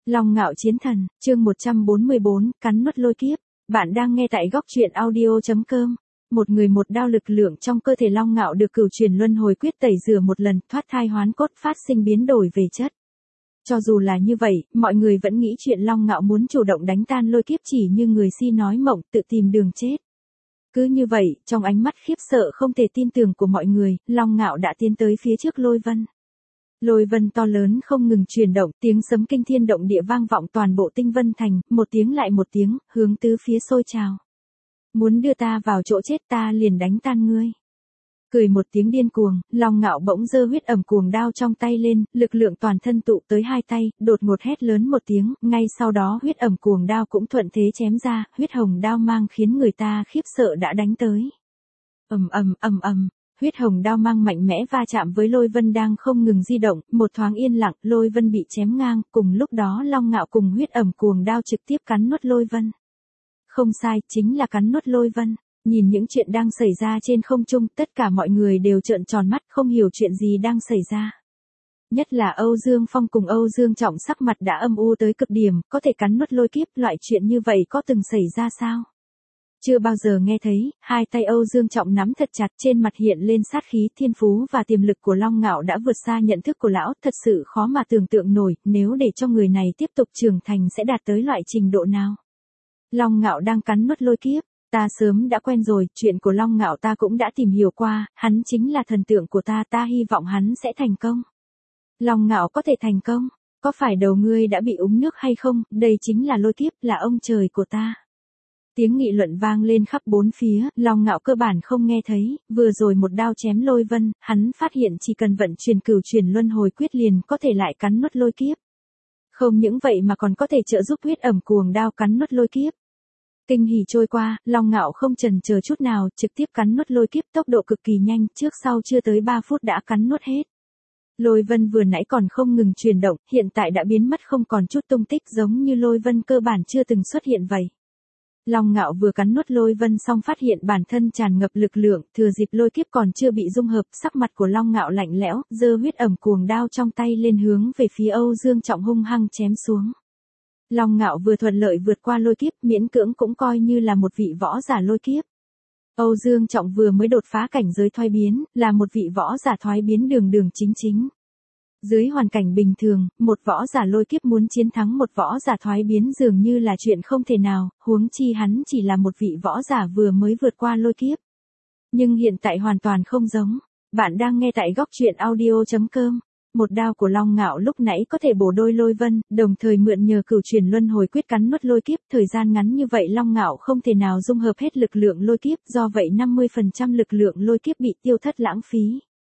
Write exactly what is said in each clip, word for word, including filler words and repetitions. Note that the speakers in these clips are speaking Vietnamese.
Long Ngạo Chiến Thần, chương một trăm bốn mươi bốn, cắn nuốt lôi kiếp. Bạn đang nghe tại góc truyện audio chấm com. Một người một đao, lực lượng trong cơ thể Long Ngạo được cửu truyền luân hồi quyết tẩy rửa một lần, thoát thai hoán cốt, phát sinh biến đổi về chất. Cho dù là như vậy, mọi người vẫn nghĩ chuyện Long Ngạo muốn chủ động đánh tan lôi kiếp chỉ như người si nói mộng, tự tìm đường chết. Cứ như vậy, trong ánh mắt khiếp sợ không thể tin tưởng của mọi người, Long Ngạo đã tiến tới phía trước lôi vân. Lôi vân to lớn không ngừng chuyển động, tiếng sấm kinh thiên động địa vang vọng toàn bộ Tinh Vân Thành, một tiếng lại một tiếng, hướng tứ phía sôi trào. Muốn đưa ta vào chỗ chết, ta liền đánh tan ngươi. Cười một tiếng điên cuồng, Long Ngạo bỗng giơ huyết ẩm cuồng đao trong tay lên, lực lượng toàn thân tụ tới hai tay, đột ngột hét lớn một tiếng, ngay sau đó huyết ẩm cuồng đao cũng thuận thế chém ra, huyết hồng đao mang khiến người ta khiếp sợ đã đánh tới. Ầm ầm ầm ầm. Huyết hồng đao mang mạnh mẽ va chạm với lôi vân đang không ngừng di động, một thoáng yên lặng, lôi vân bị chém ngang, cùng lúc đó Long Ngạo cùng huyết ẩm cuồng đao trực tiếp cắn nuốt lôi vân. Không sai, chính là cắn nuốt lôi vân. Nhìn những chuyện đang xảy ra trên không trung, tất cả mọi người đều trợn tròn mắt, không hiểu chuyện gì đang xảy ra. Nhất là Âu Dương Phong cùng Âu Dương Trọng sắc mặt đã âm u tới cực điểm, có thể cắn nuốt lôi kiếp, loại chuyện như vậy có từng xảy ra sao? Chưa bao giờ nghe thấy. Hai tay Âu Dương Trọng nắm thật chặt, trên mặt hiện lên sát khí. Thiên phú và tiềm lực của Long Ngạo đã vượt xa nhận thức của lão, thật sự khó mà tưởng tượng nổi, nếu để cho người này tiếp tục trưởng thành sẽ đạt tới loại trình độ nào. Long Ngạo đang cắn nuốt lôi kiếp, ta sớm đã quen rồi, chuyện của Long Ngạo ta cũng đã tìm hiểu qua, hắn chính là thần tượng của ta, ta hy vọng hắn sẽ thành công. Long Ngạo có thể thành công, có phải đầu ngươi đã bị úng nước hay không, đây chính là lôi kiếp, là ông trời của ta. Tiếng nghị luận vang lên khắp bốn phía, Long Ngạo cơ bản không nghe thấy, vừa rồi một đao chém lôi vân, hắn phát hiện chỉ cần vận chuyển cửu truyền luân hồi quyết liền có thể lại cắn nuốt lôi kiếp. Không những vậy mà còn có thể trợ giúp huyết ẩm cuồng đao cắn nuốt lôi kiếp. Kinh hỉ trôi qua, Long Ngạo không chần chờ chút nào, trực tiếp cắn nuốt lôi kiếp, tốc độ cực kỳ nhanh, trước sau chưa tới ba phút đã cắn nuốt hết. Lôi vân vừa nãy còn không ngừng chuyển động, hiện tại đã biến mất không còn chút tung tích, giống như lôi vân cơ bản chưa từng xuất hiện vậy. Long Ngạo vừa cắn nuốt lôi vân xong phát hiện bản thân tràn ngập lực lượng, thừa dịp lôi kiếp còn chưa bị dung hợp, sắc mặt của Long Ngạo lạnh lẽo, giơ huyết ẩm cuồng đao trong tay lên hướng về phía Âu Dương Trọng hung hăng chém xuống. Long Ngạo vừa thuận lợi vượt qua lôi kiếp, miễn cưỡng cũng coi như là một vị võ giả lôi kiếp. Âu Dương Trọng vừa mới đột phá cảnh giới thoái biến, là một vị võ giả thoái biến đường đường chính chính. Dưới hoàn cảnh bình thường, một võ giả lôi kiếp muốn chiến thắng một võ giả thoái biến dường như là chuyện không thể nào, huống chi hắn chỉ là một vị võ giả vừa mới vượt qua lôi kiếp. Nhưng hiện tại hoàn toàn không giống. Bạn đang nghe tại góc truyện audio chấm com. Một đao của Long Ngạo lúc nãy có thể bổ đôi lôi vân, đồng thời mượn nhờ cửu truyền luân hồi quyết cắn nuốt lôi kiếp, thời gian ngắn như vậy Long Ngạo không thể nào dung hợp hết lực lượng lôi kiếp, do vậy năm mươi phần trăm lực lượng lôi kiếp bị tiêu thất lãng phí.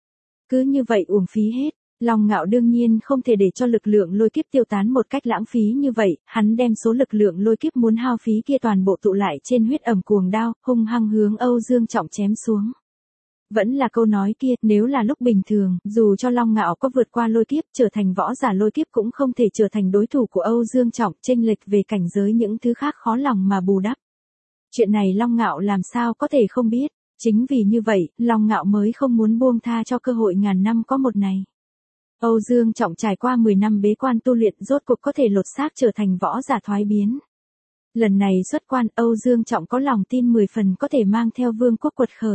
Cứ như vậy uổng phí hết. Long Ngạo đương nhiên không thể để cho lực lượng lôi kiếp tiêu tán một cách lãng phí như vậy, hắn đem số lực lượng lôi kiếp muốn hao phí kia toàn bộ tụ lại trên huyết ẩm cuồng đao, hung hăng hướng Âu Dương Trọng chém xuống. Vẫn là câu nói kia, nếu là lúc bình thường, dù cho Long Ngạo có vượt qua lôi kiếp, trở thành võ giả lôi kiếp cũng không thể trở thành đối thủ của Âu Dương Trọng, chênh lệch về cảnh giới những thứ khác khó lòng mà bù đắp. Chuyện này Long Ngạo làm sao có thể không biết, chính vì như vậy, Long Ngạo mới không muốn buông tha cho cơ hội ngàn năm có một này. Âu Dương Trọng trải qua mười năm bế quan tu luyện, rốt cuộc có thể lột xác trở thành võ giả thoái biến. Lần này xuất quan, Âu Dương Trọng có lòng tin mười phần có thể mang theo vương quốc quật khởi.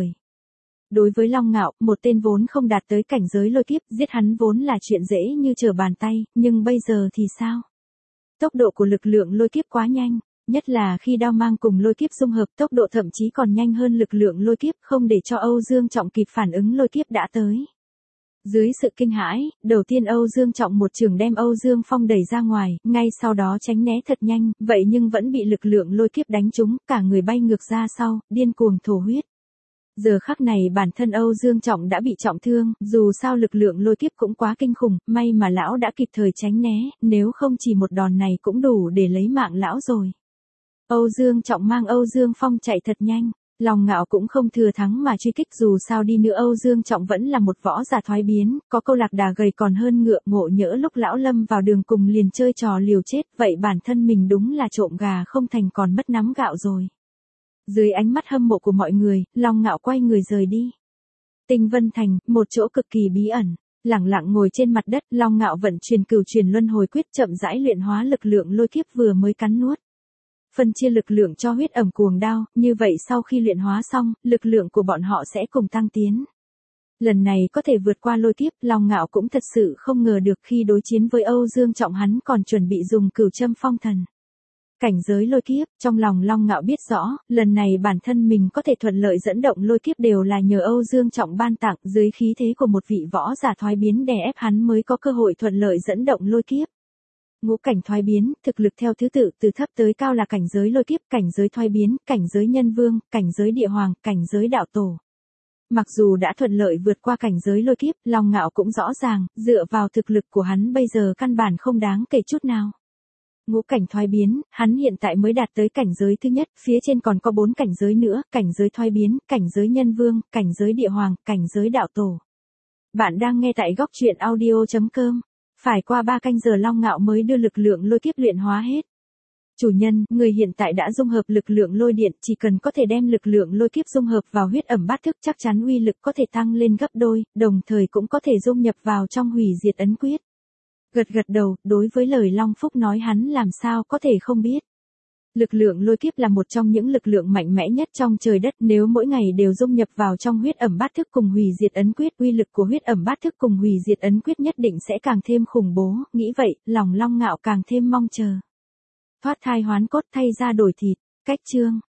Đối với Long Ngạo, một tên vốn không đạt tới cảnh giới lôi kiếp, giết hắn vốn là chuyện dễ như trở bàn tay, nhưng bây giờ thì sao? Tốc độ của lực lượng lôi kiếp quá nhanh, nhất là khi đao mang cùng lôi kiếp dung hợp, tốc độ thậm chí còn nhanh hơn lực lượng lôi kiếp, không để cho Âu Dương Trọng kịp phản ứng lôi kiếp đã tới. Dưới sự kinh hãi, đầu tiên Âu Dương Trọng một chưởng đem Âu Dương Phong đẩy ra ngoài, ngay sau đó tránh né thật nhanh, vậy nhưng vẫn bị lực lượng lôi kiếp đánh trúng, cả người bay ngược ra sau, điên cuồng thổ huyết. Giờ khắc này bản thân Âu Dương Trọng đã bị trọng thương, dù sao lực lượng lôi kiếp cũng quá kinh khủng, may mà lão đã kịp thời tránh né, nếu không chỉ một đòn này cũng đủ để lấy mạng lão rồi. Âu Dương Trọng mang Âu Dương Phong chạy thật nhanh. Long Ngạo cũng không thừa thắng mà truy kích, dù sao đi nữa Âu Dương Trọng vẫn là một võ giả thoái biến, có câu lạc đà gầy còn hơn ngựa, ngộ nhỡ lúc lão lâm vào đường cùng liền chơi trò liều chết, vậy bản thân mình đúng là trộm gà không thành còn mất nắm gạo rồi. Dưới ánh mắt hâm mộ của mọi người, Long Ngạo quay người rời đi. Tinh Vân Thành, một chỗ cực kỳ bí ẩn. lẳng lặng ngồi trên mặt đất, Long Ngạo vận chuyển cửu truyền luân hồi quyết chậm rãi luyện hóa lực lượng lôi kiếp vừa mới cắn nuốt. Phân chia lực lượng cho huyết ẩm cuồng đao, như vậy sau khi luyện hóa xong, lực lượng của bọn họ sẽ cùng tăng tiến. Lần này có thể vượt qua lôi kiếp, Long Ngạo cũng thật sự không ngờ được khi đối chiến với Âu Dương Trọng hắn còn chuẩn bị dùng cửu châm phong thần. Cảnh giới lôi kiếp, trong lòng Long Ngạo biết rõ, lần này bản thân mình có thể thuận lợi dẫn động lôi kiếp đều là nhờ Âu Dương Trọng ban tặng, dưới khí thế của một vị võ giả thoái biến đè ép hắn mới có cơ hội thuận lợi dẫn động lôi kiếp. Ngũ cảnh thoái biến, thực lực theo thứ tự từ thấp tới cao là cảnh giới lôi kiếp, cảnh giới thoái biến, cảnh giới nhân vương, cảnh giới địa hoàng, cảnh giới đạo tổ. Mặc dù đã thuận lợi vượt qua cảnh giới lôi kiếp, Long Ngạo cũng rõ ràng, dựa vào thực lực của hắn bây giờ căn bản không đáng kể chút nào. Ngũ cảnh thoái biến, hắn hiện tại mới đạt tới cảnh giới thứ nhất, phía trên còn có bốn cảnh giới nữa, cảnh giới thoái biến, cảnh giới nhân vương, cảnh giới địa hoàng, cảnh giới đạo tổ. Bạn đang nghe tại góc truyện audio chấm com. Phải qua ba canh giờ Long Ngạo mới đưa lực lượng lôi kiếp luyện hóa hết. Chủ nhân, người hiện tại đã dung hợp lực lượng lôi điện, chỉ cần có thể đem lực lượng lôi kiếp dung hợp vào huyết ẩm bát thức chắc chắn uy lực có thể tăng lên gấp đôi, đồng thời cũng có thể dung nhập vào trong hủy diệt ấn quyết. Gật gật đầu, đối với lời Long Phúc nói hắn làm sao có thể không biết. Lực lượng lôi kiếp là một trong những lực lượng mạnh mẽ nhất trong trời đất, nếu mỗi ngày đều dung nhập vào trong huyết ẩm bát thức cùng hủy diệt ấn quyết, uy lực của huyết ẩm bát thức cùng hủy diệt ấn quyết nhất định sẽ càng thêm khủng bố, nghĩ vậy, lòng Long Ngạo càng thêm mong chờ. Thoát thai hoán cốt thay ra đổi thịt, cách chương.